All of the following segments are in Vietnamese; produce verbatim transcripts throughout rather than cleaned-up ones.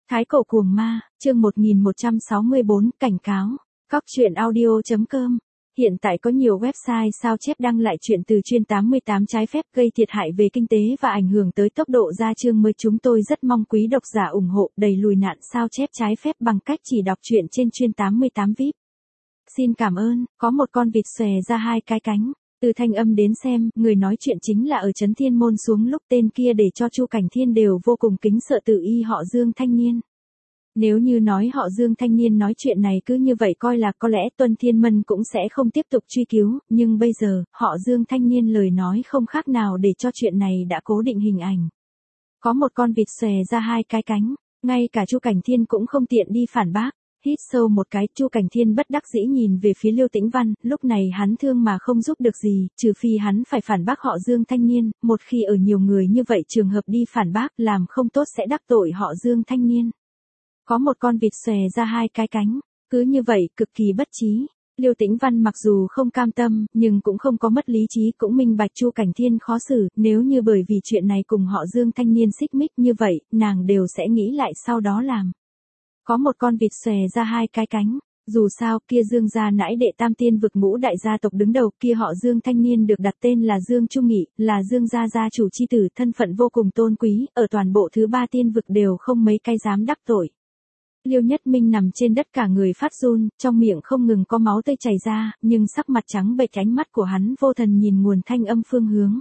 Thái cổ cuồng ma, chương một nghìn một trăm sáu mươi bốn, cảnh cáo. Cóc truyện audio chấm com. Hiện tại có nhiều website sao chép đăng lại chuyện từ chuyên tám mươi tám trái phép gây thiệt hại về kinh tế và ảnh hưởng tới tốc độ ra chương mới. Chúng tôi rất mong quý độc giả ủng hộ đẩy lùi nạn sao chép trái phép bằng cách chỉ đọc truyện trên chuyên tám mươi tám vi ai pi. Xin cảm ơn. Có một con vịt xòe ra hai cái cánh. Từ thanh âm đến xem, người nói chuyện chính là ở Trấn Thiên Môn xuống lúc tên kia để cho Chu Cảnh Thiên đều vô cùng kính sợ tự y họ Dương thanh niên. Nếu như nói họ Dương thanh niên nói chuyện này cứ như vậy coi là có lẽ Tuân Thiên Mân cũng sẽ không tiếp tục truy cứu, nhưng bây giờ, họ Dương thanh niên lời nói không khác nào để cho chuyện này đã cố định hình ảnh. Có một con vịt xòe ra hai cái cánh, ngay cả Chu Cảnh Thiên cũng không tiện đi phản bác. Hít sâu một cái, Chu Cảnh Thiên bất đắc dĩ nhìn về phía Liêu Tĩnh Văn, lúc này hắn thương mà không giúp được gì, trừ phi hắn phải phản bác họ Dương thanh niên, một khi ở nhiều người như vậy trường hợp đi phản bác làm không tốt sẽ đắc tội họ Dương thanh niên. Có một con vịt xòe ra hai cái cánh, cứ như vậy cực kỳ bất trí. Liêu Tĩnh Văn mặc dù không cam tâm, nhưng cũng không có mất lý trí, cũng minh bạch Chu Cảnh Thiên khó xử, nếu như bởi vì chuyện này cùng họ Dương thanh niên xích mích như vậy, nàng đều sẽ nghĩ lại sau đó làm. Có một con vịt xòe ra hai cái cánh, dù sao kia Dương gia nãi đệ tam tiên vực ngũ đại gia tộc đứng đầu, kia họ Dương thanh niên được đặt tên là Dương Trung Nghị, là Dương gia gia chủ chi tử, thân phận vô cùng tôn quý, ở toàn bộ thứ ba tiên vực đều không mấy cái dám đắc tội. Liêu Nhất Minh nằm trên đất cả người phát run, trong miệng không ngừng có máu tươi chảy ra, nhưng sắc mặt trắng bệch, ánh mắt của hắn vô thần nhìn nguồn thanh âm phương hướng.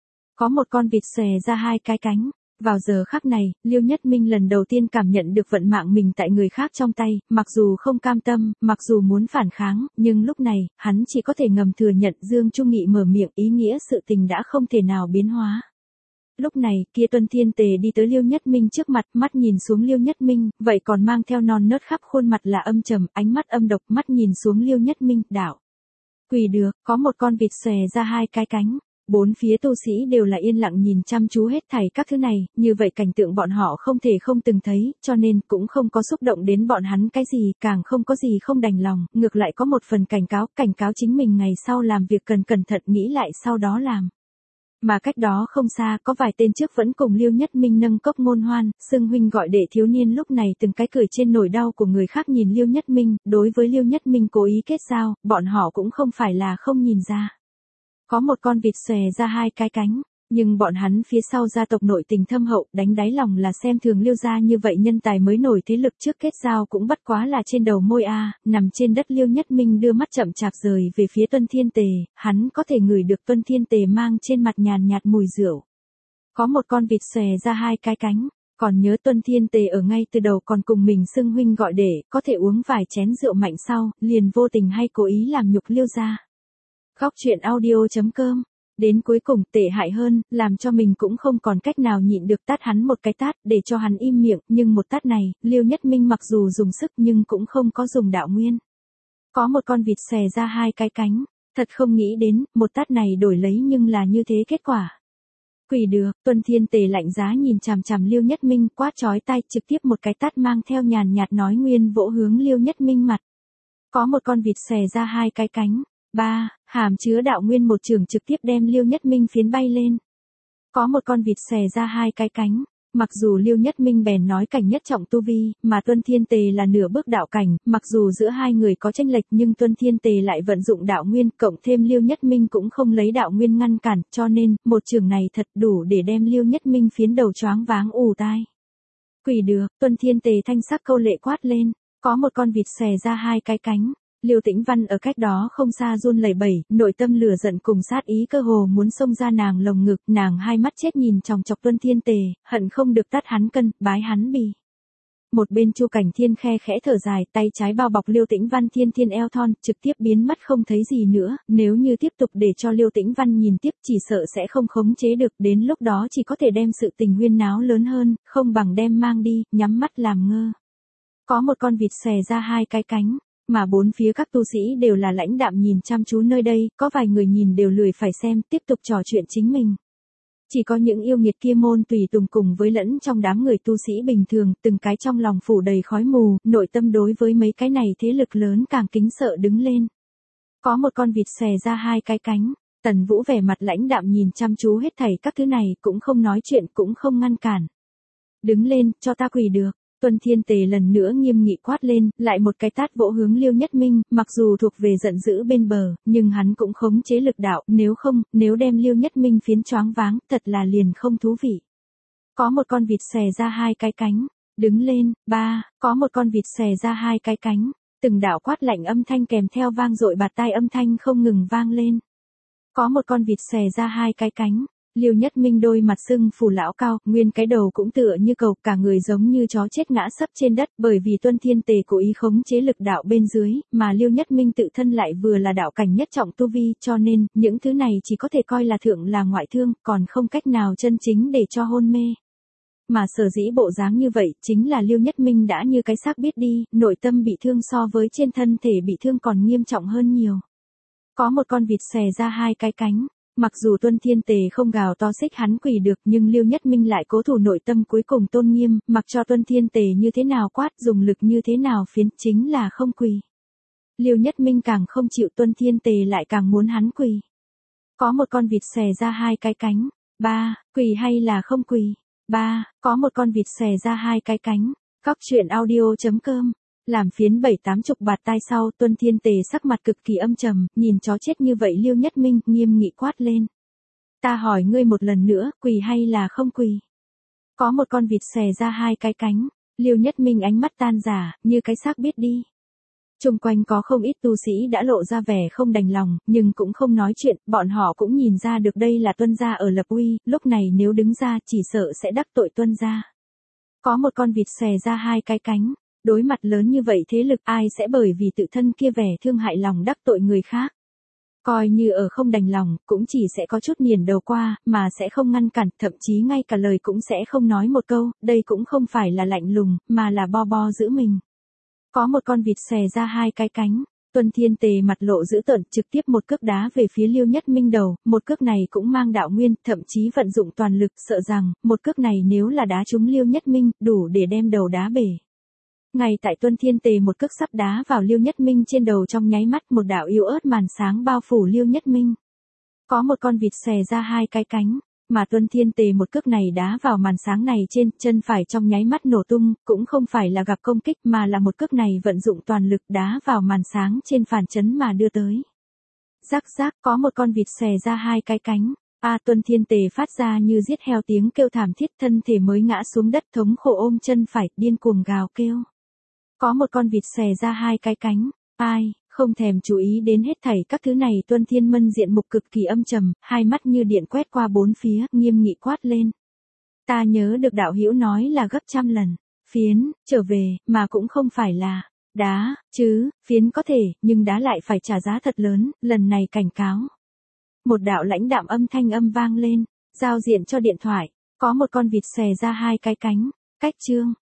Có một con vịt xòe ra hai cái cánh. Vào giờ khắc này, Liêu Nhất Minh lần đầu tiên cảm nhận được vận mạng mình tại người khác trong tay, mặc dù không cam tâm, mặc dù muốn phản kháng, nhưng lúc này, hắn chỉ có thể ngầm thừa nhận Dương Trung Nghị mở miệng, ý nghĩa sự tình đã không thể nào biến hóa. Lúc này, kia Tuân Thiên Tề đi tới Liêu Nhất Minh trước mặt, mắt nhìn xuống Liêu Nhất Minh, vậy còn mang theo non nớt khắp khuôn mặt là âm trầm, ánh mắt âm độc, mắt nhìn xuống Liêu Nhất Minh, đạo. Quỳ được, có một con vịt xòe ra hai cái cánh. Bốn phía tu sĩ đều là yên lặng nhìn chăm chú hết thảy các thứ này, như vậy cảnh tượng bọn họ không thể không từng thấy, cho nên cũng không có xúc động đến bọn hắn cái gì, càng không có gì không đành lòng, ngược lại có một phần cảnh cáo, cảnh cáo chính mình ngày sau làm việc cần cẩn thận nghĩ lại sau đó làm. Mà cách đó không xa, có vài tên trước vẫn cùng Liêu Nhất Minh nâng cốc ngôn hoan, xưng huynh gọi đệ thiếu niên lúc này từng cái cười trên nỗi đau của người khác nhìn Liêu Nhất Minh, đối với Liêu Nhất Minh cố ý kết giao, bọn họ cũng không phải là không nhìn ra. Có một con vịt xòe ra hai cái cánh, nhưng bọn hắn phía sau gia tộc nội tình thâm hậu, đánh đáy lòng là xem thường Liêu gia như vậy nhân tài mới nổi thế lực trước kết giao cũng bất quá là trên đầu môi a. Nằm trên đất Liêu Nhất Minh đưa mắt chậm chạp rời về phía Tuân Thiên Tề, hắn có thể ngửi được Tuân Thiên Tề mang trên mặt nhàn nhạt mùi rượu. Có một con vịt xòe ra hai cái cánh, còn nhớ Tuân Thiên Tề ở ngay từ đầu còn cùng mình xưng huynh gọi đệ, có thể uống vài chén rượu mạnh sau, liền vô tình hay cố ý làm nhục Liêu gia. Cóc truyện audio chấm com. Đến cuối cùng tệ hại hơn, làm cho mình cũng không còn cách nào nhịn được tát hắn một cái tát để cho hắn im miệng, nhưng một tát này, Liêu Nhất Minh mặc dù dùng sức nhưng cũng không có dùng đạo nguyên. Có một con vịt xòe ra hai cái cánh, thật không nghĩ đến, một tát này đổi lấy nhưng là như thế kết quả. Quỳ được, Tuân Thiên Tề lạnh giá nhìn chằm chằm Liêu Nhất Minh quát chói tai, trực tiếp một cái tát mang theo nhàn nhạt nói nguyên vỗ hướng Liêu Nhất Minh mặt. Có một con vịt xòe ra hai cái cánh. Ba, hàm chứa đạo nguyên một trường trực tiếp đem Liêu Nhất Minh phiến bay lên. Có một con vịt xòe ra hai cái cánh, mặc dù Liêu Nhất Minh bèn nói cảnh nhất trọng tu vi, mà Tuân Thiên Tề là nửa bước đạo cảnh, mặc dù giữa hai người có chênh lệch nhưng Tuân Thiên Tề lại vận dụng đạo nguyên, cộng thêm Liêu Nhất Minh cũng không lấy đạo nguyên ngăn cản, cho nên, một trường này thật đủ để đem Liêu Nhất Minh phiến đầu choáng váng ù tai. Quỳ được, Tuân Thiên Tề thanh sắc câu lệ quát lên, có một con vịt xòe ra hai cái cánh. Liêu Tĩnh Văn ở cách đó không xa run lẩy bẩy, nội tâm lửa giận cùng sát ý cơ hồ muốn xông ra nàng lồng ngực, nàng hai mắt chết nhìn chòng chọc Tuân Thiên Tề, hận không được tát hắn cân, bái hắn bì. Một bên Chu Cảnh Thiên khe khẽ thở dài, tay trái bao bọc Liêu Tĩnh Văn thiên thiên eo thon, trực tiếp biến mất không thấy gì nữa, nếu như tiếp tục để cho Liêu Tĩnh Văn nhìn tiếp chỉ sợ sẽ không khống chế được, đến lúc đó chỉ có thể đem sự tình huyên náo lớn hơn, không bằng đem mang đi, nhắm mắt làm ngơ. Có một con vịt xòe ra hai cái cánh. Mà bốn phía các tu sĩ đều là lãnh đạm nhìn chăm chú nơi đây, có vài người nhìn đều lười phải xem, tiếp tục trò chuyện chính mình. Chỉ có những yêu nghiệt kia môn tùy tùng cùng với lẫn trong đám người tu sĩ bình thường, từng cái trong lòng phủ đầy khói mù, nội tâm đối với mấy cái này thế lực lớn càng kính sợ đứng lên. Có một con vịt xòe ra hai cái cánh, Tần Vũ vẻ mặt lãnh đạm nhìn chăm chú hết thảy các thứ này, cũng không nói chuyện cũng không ngăn cản. Đứng lên, cho ta quỳ được. Tuân Thiên Tề lần nữa nghiêm nghị quát lên, lại một cái tát vỗ hướng Liêu Nhất Minh, mặc dù thuộc về giận dữ bên bờ, nhưng hắn cũng khống chế lực đạo, nếu không, nếu đem Liêu Nhất Minh phiến choáng váng, thật là liền không thú vị. Có một con vịt xòe ra hai cái cánh, đứng lên, ba, có một con vịt xòe ra hai cái cánh, từng đạo quát lạnh âm thanh kèm theo vang dội bạt tai âm thanh không ngừng vang lên. Có một con vịt xòe ra hai cái cánh. Liêu Nhất Minh đôi mặt sưng phù lão cao, nguyên cái đầu cũng tựa như cầu, cả người giống như chó chết ngã sấp trên đất, bởi vì Tuân Thiên Tề cố ý khống chế lực đạo bên dưới, mà Liêu Nhất Minh tự thân lại vừa là đạo cảnh nhất trọng tu vi, cho nên, những thứ này chỉ có thể coi là thượng là ngoại thương, còn không cách nào chân chính để cho hôn mê. Mà sở dĩ bộ dáng như vậy, chính là Liêu Nhất Minh đã như cái xác biết đi, nội tâm bị thương so với trên thân thể bị thương còn nghiêm trọng hơn nhiều. Có một con vịt xòe ra hai cái cánh. Mặc dù Tuân Thiên Tề không gào to xích hắn quỳ được, nhưng Liêu Nhất Minh lại cố thủ nội tâm cuối cùng tôn nghiêm, mặc cho Tuân Thiên Tề như thế nào quát, dùng lực như thế nào phiến, chính là không quỳ. Liêu Nhất Minh càng không chịu, Tuân Thiên Tề lại càng muốn hắn quỳ. Có một con vịt xòe ra hai cái cánh. Ba, quỳ hay là không quỳ? Ba, có một con vịt xòe ra hai cái cánh. Cóc truyện audio chấm com. Làm phiến bảy tám chục bạt tai sau, Tuân Thiên Tề sắc mặt cực kỳ âm trầm, nhìn chó chết như vậy Liêu Nhất Minh, nghiêm nghị quát lên. Ta hỏi ngươi một lần nữa, quỳ hay là không quỳ? Có một con vịt xòe ra hai cái cánh, Liêu Nhất Minh ánh mắt tan rã, như cái xác biết đi. Chung quanh có không ít tu sĩ đã lộ ra vẻ không đành lòng, nhưng cũng không nói chuyện, bọn họ cũng nhìn ra được đây là Tuân gia ở lập uy, lúc này nếu đứng ra chỉ sợ sẽ đắc tội Tuân gia. Có một con vịt xòe ra hai cái cánh. Đối mặt lớn như vậy thế lực ai sẽ bởi vì tự thân kia vẻ thương hại lòng đắc tội người khác. Coi như ở không đành lòng, cũng chỉ sẽ có chút nghiền đầu qua, mà sẽ không ngăn cản, thậm chí ngay cả lời cũng sẽ không nói một câu, đây cũng không phải là lạnh lùng, mà là bo bo giữ mình. Có một con vịt xòe ra hai cái cánh, Tuân Thiên Tề mặt lộ dữ tợn, trực tiếp một cước đá về phía Liêu Nhất Minh đầu, một cước này cũng mang đạo nguyên, thậm chí vận dụng toàn lực, sợ rằng, một cước này nếu là đá trúng Liêu Nhất Minh, đủ để đem đầu đá bể. Ngay tại Tuân Thiên Tề một cước sắp đá vào Liêu Nhất Minh trên đầu trong nháy mắt, một đạo yếu ớt màn sáng bao phủ Liêu Nhất Minh. Có một con vịt xòe ra hai cái cánh, mà Tuân Thiên Tề một cước này đá vào màn sáng này trên, chân phải trong nháy mắt nổ tung, cũng không phải là gặp công kích mà là một cước này vận dụng toàn lực đá vào màn sáng trên phản chấn mà đưa tới. Rắc rắc, có một con vịt xòe ra hai cái cánh. A à, Tuân Thiên Tề phát ra như giết heo tiếng kêu thảm thiết, thân thể mới ngã xuống đất thống khổ ôm chân phải, điên cuồng gào kêu. Có một con vịt xòe ra hai cái cánh, ai, không thèm chú ý đến hết thảy các thứ này. Tuân Thiên Mân diện mục cực kỳ âm trầm, hai mắt như điện quét qua bốn phía, nghiêm nghị quát lên. Ta nhớ được đạo hữu nói là gấp trăm lần, phiến, trở về, mà cũng không phải là, đá, chứ, phiến có thể, nhưng đá lại phải trả giá thật lớn, lần này cảnh cáo. Một đạo lãnh đạm âm thanh âm vang lên, giao diện cho điện thoại, có một con vịt xòe ra hai cái cánh, cách chương.